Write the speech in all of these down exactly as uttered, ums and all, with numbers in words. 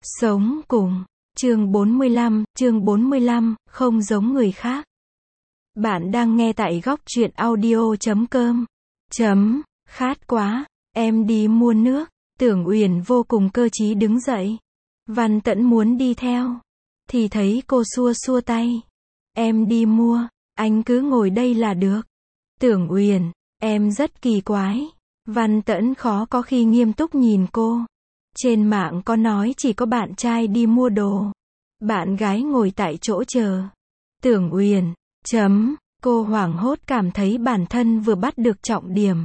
Sống cùng. Chương bốn mươi lăm, chương bốn mươi lăm, không giống người khác. Bạn đang nghe tại góc truyện audio chấm com. Chấm, khát quá, em đi mua nước. Tưởng Uyển vô cùng cơ trí đứng dậy. Văn Tẫn muốn đi theo, thì thấy cô xua xua tay. Em đi mua, anh cứ ngồi đây là được. Tưởng Uyển, em rất kỳ quái. Văn Tẫn khó có khi nghiêm túc nhìn cô. Trên mạng có nói chỉ có bạn trai đi mua đồ, bạn gái ngồi tại chỗ chờ. Tưởng Uyển, chấm, cô hoảng hốt cảm thấy bản thân vừa bắt được trọng điểm.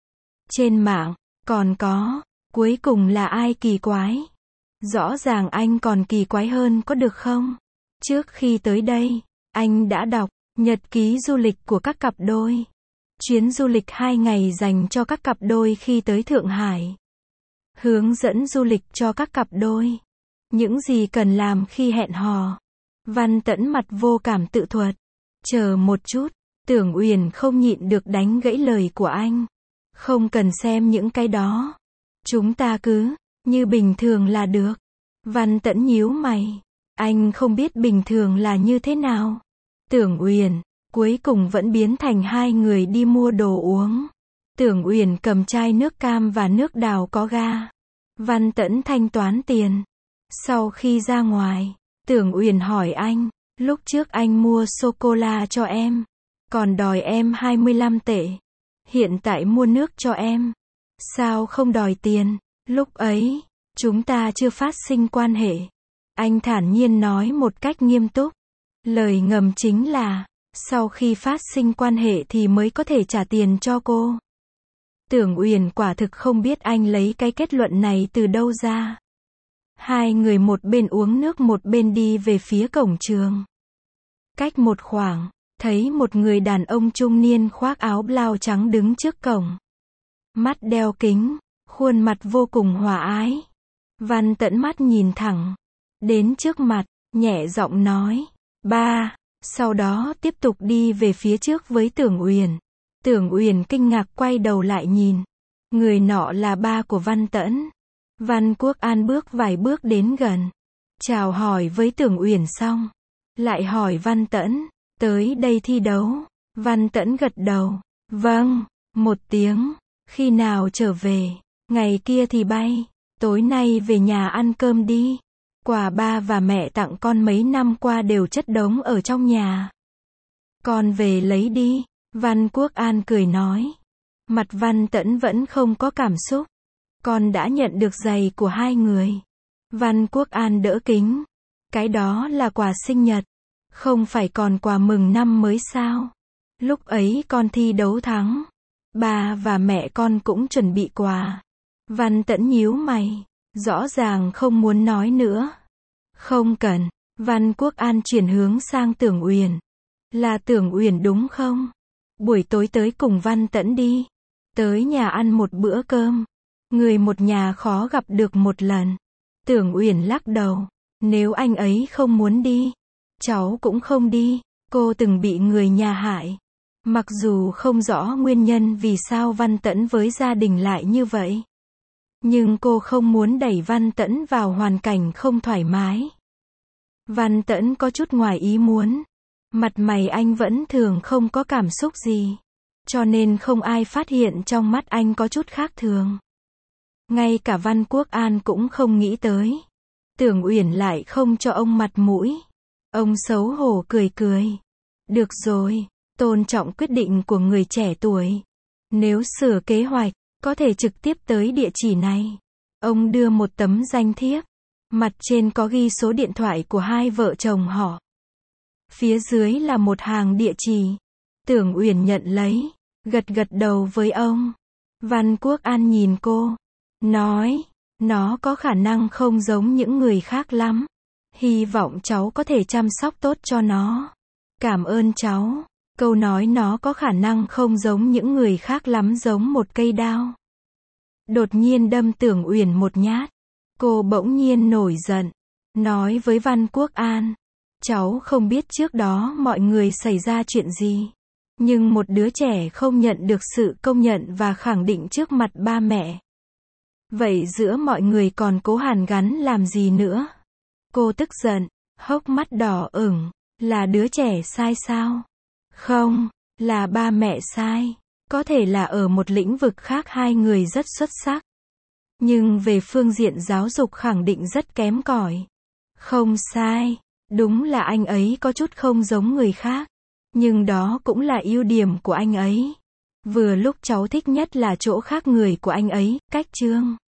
Trên mạng, còn có, cuối cùng là ai kỳ quái? Rõ ràng anh còn kỳ quái hơn có được không? Trước khi tới đây, anh đã đọc nhật ký du lịch của các cặp đôi. Chuyến du lịch hai ngày dành cho các cặp đôi khi tới Thượng Hải. Hướng dẫn du lịch cho các cặp đôi. Những gì cần làm khi hẹn hò. Văn Tẫn mặt vô cảm tự thuật. Chờ một chút, Tưởng Uyển không nhịn được đánh gãy lời của anh. Không cần xem những cái đó. Chúng ta cứ, như bình thường là được. Văn Tẫn nhíu mày. Anh không biết bình thường là như thế nào. Tưởng Uyển, cuối cùng vẫn biến thành hai người đi mua đồ uống. Tưởng Uyển cầm chai nước cam và nước đào có ga. Văn Tẫn thanh toán tiền. Sau khi ra ngoài, Tưởng Uyển hỏi anh, lúc trước anh mua sô-cô-la cho em, còn đòi em hai mươi lăm tệ. Hiện tại mua nước cho em, sao không đòi tiền? Lúc ấy, chúng ta chưa phát sinh quan hệ. Anh thản nhiên nói một cách nghiêm túc. Lời ngầm chính là, sau khi phát sinh quan hệ thì mới có thể trả tiền cho cô. Tưởng Uyển quả thực không biết anh lấy cái kết luận này từ đâu ra. Hai người một bên uống nước một bên đi về phía cổng trường. Cách một khoảng, thấy một người đàn ông trung niên khoác áo blau trắng đứng trước cổng. Mắt đeo kính, khuôn mặt vô cùng hòa ái. Văn Tẫn mắt nhìn thẳng đến trước mặt, nhẹ giọng nói, ba, sau đó tiếp tục đi về phía trước với Tưởng Uyển. Tưởng Uyển kinh ngạc quay đầu lại nhìn. Người nọ là ba của Văn Tẫn. Văn Quốc An bước vài bước đến gần. Chào hỏi với Tưởng Uyển xong. Lại hỏi Văn Tẫn, tới đây thi đấu. Văn Tẫn gật đầu. Vâng, một tiếng. Khi nào trở về? Ngày kia thì bay. Tối nay về nhà ăn cơm đi. Quà ba và mẹ tặng con mấy năm qua đều chất đống ở trong nhà. Con về lấy đi. Văn Quốc An cười nói. Mặt Văn Tẫn vẫn không có cảm xúc. Con đã nhận được giày của hai người. Văn Quốc An đỡ kính. Cái đó là quà sinh nhật. Không phải còn quà mừng năm mới sao? Lúc ấy con thi đấu thắng. Ba và mẹ con cũng chuẩn bị quà. Văn Tẫn nhíu mày. Rõ ràng không muốn nói nữa. Không cần. Văn Quốc An chuyển hướng sang Tưởng Uyển. Là Tưởng Uyển đúng không? Buổi tối tới cùng Văn Tẫn đi. Tới nhà ăn một bữa cơm. Người một nhà khó gặp được một lần. Tưởng Uyển lắc đầu. Nếu anh ấy không muốn đi, cháu cũng không đi. Cô từng bị người nhà hại. Mặc dù không rõ nguyên nhân vì sao Văn Tẫn với gia đình lại như vậy. Nhưng cô không muốn đẩy Văn Tẫn vào hoàn cảnh không thoải mái. Văn Tẫn có chút ngoài ý muốn. Mặt mày anh vẫn thường không có cảm xúc gì. Cho nên không ai phát hiện trong mắt anh có chút khác thường. Ngay cả Văn Quốc An cũng không nghĩ tới. Tưởng Uyển lại không cho ông mặt mũi. Ông xấu hổ cười cười. Được rồi, tôn trọng quyết định của người trẻ tuổi. Nếu sửa kế hoạch, có thể trực tiếp tới địa chỉ này. Ông đưa một tấm danh thiếp. Mặt trên có ghi số điện thoại của hai vợ chồng họ. Phía dưới là một hàng địa chỉ. Tưởng Uyển nhận lấy, gật gật đầu với ông. Văn Quốc An nhìn cô, nói, nó có khả năng không giống những người khác lắm. Hy vọng cháu có thể chăm sóc tốt cho nó. Cảm ơn cháu. Câu nói nó có khả năng không giống những người khác lắm giống một cây đao. Đột nhiên đâm Tưởng Uyển một nhát. Cô bỗng nhiên nổi giận. Nói với Văn Quốc An. Cháu không biết trước đó mọi người xảy ra chuyện gì. Nhưng một đứa trẻ không nhận được sự công nhận và khẳng định trước mặt ba mẹ. Vậy giữa mọi người còn cố hàn gắn làm gì nữa? Cô tức giận, hốc mắt đỏ ửng. Là đứa trẻ sai sao? Không, là ba mẹ sai. Có thể là ở một lĩnh vực khác hai người rất xuất sắc. Nhưng về phương diện giáo dục khẳng định rất kém cỏi. Không sai. Đúng là anh ấy có chút không giống người khác. Nhưng đó cũng là ưu điểm của anh ấy. Vừa lúc cháu thích nhất là chỗ khác người của anh ấy, cách chương.